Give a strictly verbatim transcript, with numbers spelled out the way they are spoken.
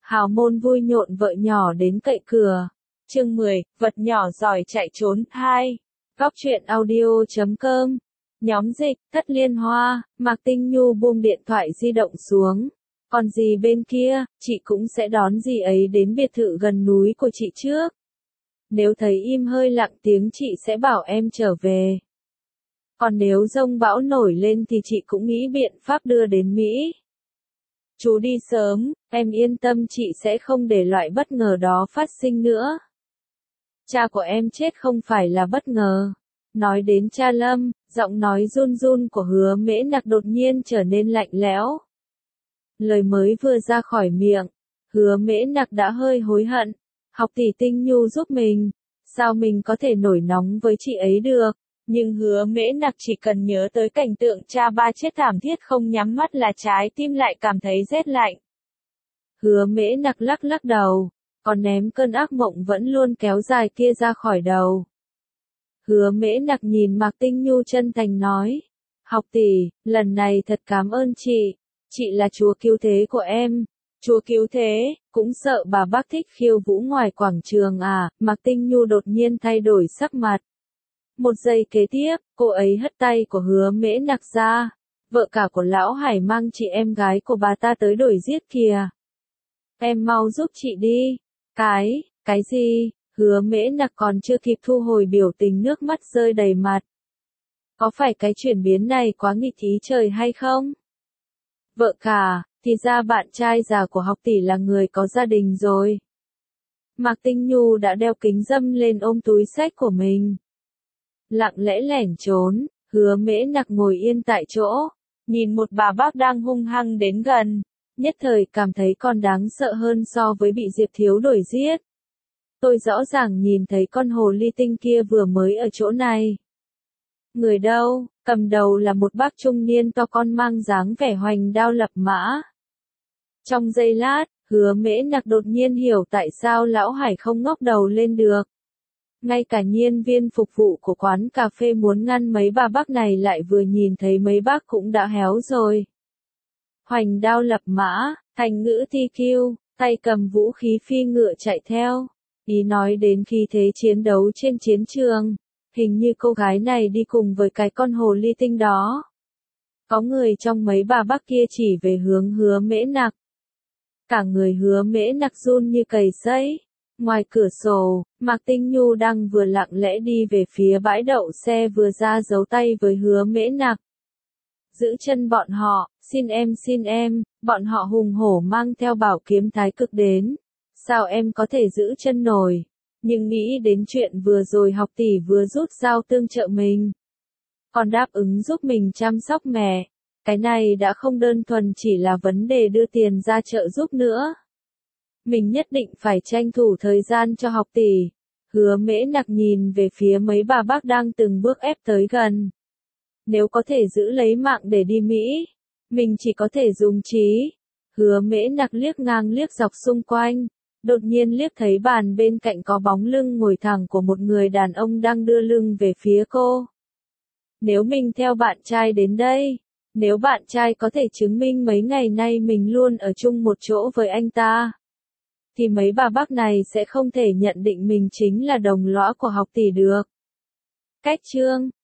hào môn vui nhộn vợ nhỏ đến cậy cửa. Chương mười, vật nhỏ giỏi chạy trốn. hai. Góc truyện audio chấm com. Nhóm dịch, Thất Liên Hoa. Mạc Tinh Nhu buông điện thoại di động xuống. Còn gì bên kia, chị cũng sẽ đón dì ấy đến biệt thự gần núi của chị trước. Nếu thấy im hơi lặng tiếng chị sẽ bảo em trở về. Còn nếu giông bão nổi lên thì chị cũng nghĩ biện pháp đưa đến Mỹ. Chú đi sớm, em yên tâm chị sẽ không để loại bất ngờ đó phát sinh nữa. Cha của em chết không phải là bất ngờ. Nói đến cha Lâm, giọng nói run run của Hứa Mễ Nặc đột nhiên trở nên lạnh lẽo. Lời mới vừa ra khỏi miệng, Hứa Mễ Nặc đã hơi hối hận. Học tỷ Tinh Nhu giúp mình, sao mình có thể nổi nóng với chị ấy được? Nhưng Hứa Mễ Nặc chỉ cần nhớ tới cảnh tượng cha ba chết thảm thiết không nhắm mắt là trái tim lại cảm thấy rét lạnh. Hứa Mễ Nặc lắc lắc đầu, còn ném cơn ác mộng vẫn luôn kéo dài kia ra khỏi đầu. Hứa Mễ Nặc nhìn Mạc Tinh Nhu chân thành nói, học tỷ, lần này thật cảm ơn chị, chị là chúa cứu thế của em. Chúa cứu thế, cũng sợ bà bác thích khiêu vũ ngoài quảng trường à? Mạc Tinh Nhu đột nhiên thay đổi sắc mặt. Một giây kế tiếp, cô ấy hất tay của Hứa Mễ Nặc ra. Vợ cả của Lão Hải mang chị em gái của bà ta tới đuổi giết kìa. Em mau giúp chị đi. Cái, cái gì? Hứa Mễ Nặc còn chưa kịp thu hồi biểu tình nước mắt rơi đầy mặt. Có phải cái chuyển biến này quá nghịch ý trời hay không? Vợ cả, thì ra bạn trai già của học tỷ là người có gia đình rồi. Mạc Tinh Nhu đã đeo kính râm lên ôm túi xách của mình. Lặng lẽ lẻn trốn, Hứa Mễ Nặc ngồi yên tại chỗ, nhìn một bà bác đang hung hăng đến gần, nhất thời cảm thấy còn đáng sợ hơn so với bị Diệp Thiếu đuổi giết. Tôi rõ ràng nhìn thấy con hồ ly tinh kia vừa mới ở chỗ này. Người đâu? Cầm đầu là một bác trung niên to con mang dáng vẻ hoành đao lập mã. Trong giây lát, Hứa Mễ Nặc đột nhiên hiểu tại sao Lão Hải không ngóc đầu lên được. Ngay cả nhân viên phục vụ của quán cà phê muốn ngăn mấy bà bác này lại vừa nhìn thấy mấy bác cũng đã héo rồi. Hoành đao lập mã, thành ngữ ti kiêu, tay cầm vũ khí phi ngựa chạy theo. Ý nói đến khí thế chiến đấu trên chiến trường. Hình như cô gái này đi cùng với cái con hồ ly tinh đó. Có người trong mấy bà bác kia chỉ về hướng Hứa Mễ Nặc. Cả người Hứa Mễ Nặc run như cầy sấy. Ngoài cửa sổ, Mạc Tinh Nhu đang vừa lặng lẽ đi về phía bãi đậu xe vừa ra giấu tay với Hứa Mễ Nặc. Giữ chân bọn họ, xin em xin em, bọn họ hùng hổ mang theo bảo kiếm thái cực đến. Sao em có thể giữ chân nổi? Nhưng nghĩ đến chuyện vừa rồi học tỷ vừa rút dao tương trợ mình. Còn đáp ứng giúp mình chăm sóc mẹ. Cái này đã không đơn thuần chỉ là vấn đề đưa tiền ra trợ giúp nữa. Mình nhất định phải tranh thủ thời gian cho học tỷ. Hứa Mễ Nặc nhìn về phía mấy bà bác đang từng bước ép tới gần. Nếu có thể giữ lấy mạng để đi Mỹ, mình chỉ có thể dùng trí. Hứa Mễ Nặc liếc ngang liếc dọc xung quanh. Đột nhiên liếc thấy bàn bên cạnh có bóng lưng ngồi thẳng của một người đàn ông đang đưa lưng về phía cô. Nếu mình theo bạn trai đến đây, nếu bạn trai có thể chứng minh mấy ngày nay mình luôn ở chung một chỗ với anh ta, thì mấy bà bác này sẽ không thể nhận định mình chính là đồng lõa của học tỷ được. Cách chương